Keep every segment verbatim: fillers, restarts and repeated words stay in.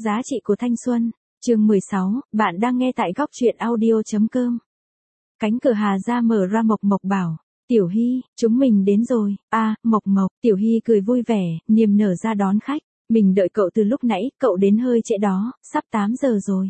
Giá trị của thanh xuân. Chương mười sáu, bạn đang nghe tại góc truyện audio chấm com. Cánh cửa Hà ra mở ra, Mộc Mộc bảo, Tiểu Hy, chúng mình đến rồi. A, à, Mộc Mộc. Tiểu Hy cười vui vẻ, niềm nở ra đón khách. Mình đợi cậu từ lúc nãy, cậu đến hơi trễ đó, sắp tám giờ rồi.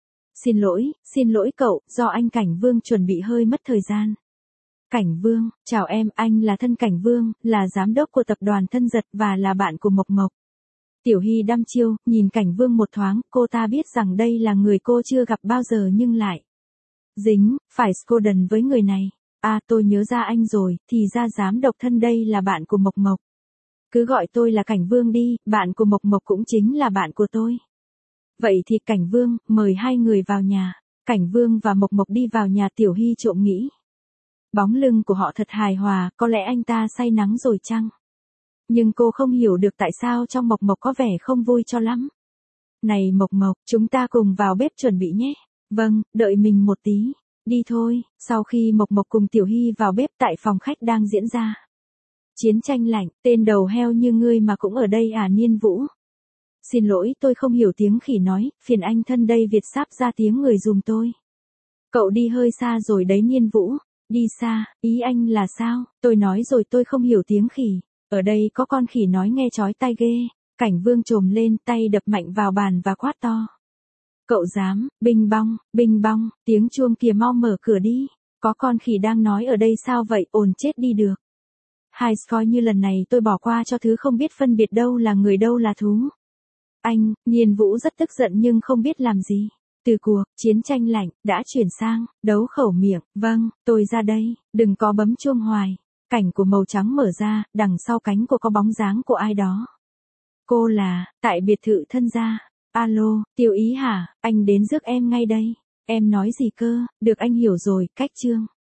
Xin lỗi, xin lỗi cậu, do anh Cảnh Vương chuẩn bị hơi mất thời gian. Cảnh Vương, chào em, anh là Thân Cảnh Vương, là giám đốc của tập đoàn Thân Giật và là bạn của Mộc Mộc. Tiểu Hy đăm chiêu, nhìn Cảnh Vương một thoáng, cô ta biết rằng đây là người cô chưa gặp bao giờ nhưng lại dính, phải Skoden với người này. À, tôi nhớ ra anh rồi, thì ra giám đốc Thân đây là bạn của Mộc Mộc. Cứ gọi tôi là Cảnh Vương đi, bạn của Mộc Mộc cũng chính là bạn của tôi. Vậy thì Cảnh Vương, mời hai người vào nhà. Cảnh Vương và Mộc Mộc đi vào nhà. Tiểu Hy trộm nghĩ. Bóng lưng của họ thật hài hòa, có lẽ anh ta say nắng rồi chăng? Nhưng cô không hiểu được tại sao trong Mộc Mộc có vẻ không vui cho lắm. Này Mộc Mộc, chúng ta cùng vào bếp chuẩn bị nhé. Vâng, đợi mình một tí. Đi thôi. Sau khi Mộc Mộc cùng Tiểu Hy vào bếp, tại phòng khách đang diễn ra chiến tranh lạnh. Tên đầu heo như ngươi mà cũng ở đây à? Niên Vũ. Xin lỗi, tôi không hiểu tiếng khỉ nói, phiền anh Thân đây Việt sáp ra tiếng người dùm tôi. Cậu đi hơi xa rồi đấy Niên Vũ. Đi xa, ý anh là sao? Tôi nói rồi, tôi không hiểu tiếng khỉ. Ở đây có con khỉ nói nghe chói tai ghê. Cảnh Vương trồm lên, tay đập mạnh vào bàn và quát to. Cậu dám? Binh bong, binh bong, tiếng chuông kìa, mau mở cửa đi. Có con khỉ đang nói ở đây sao vậy? Ồn chết đi được. Hai, coi như lần này tôi bỏ qua cho thứ không biết phân biệt đâu là người đâu là thú. Anh, Niên Vũ rất tức giận nhưng không biết làm gì. Từ cuộc chiến tranh lạnh đã chuyển sang đấu khẩu miệng. Vâng, tôi ra đây, đừng có bấm chuông hoài. Cảnh của màu trắng mở ra, đằng sau cánh của có bóng dáng của ai đó. Cô là, tại biệt thự Thân gia. Alo, Tiểu Ý hả? Anh đến rước em ngay đây. Em nói gì cơ? Được, anh hiểu rồi, cách chương.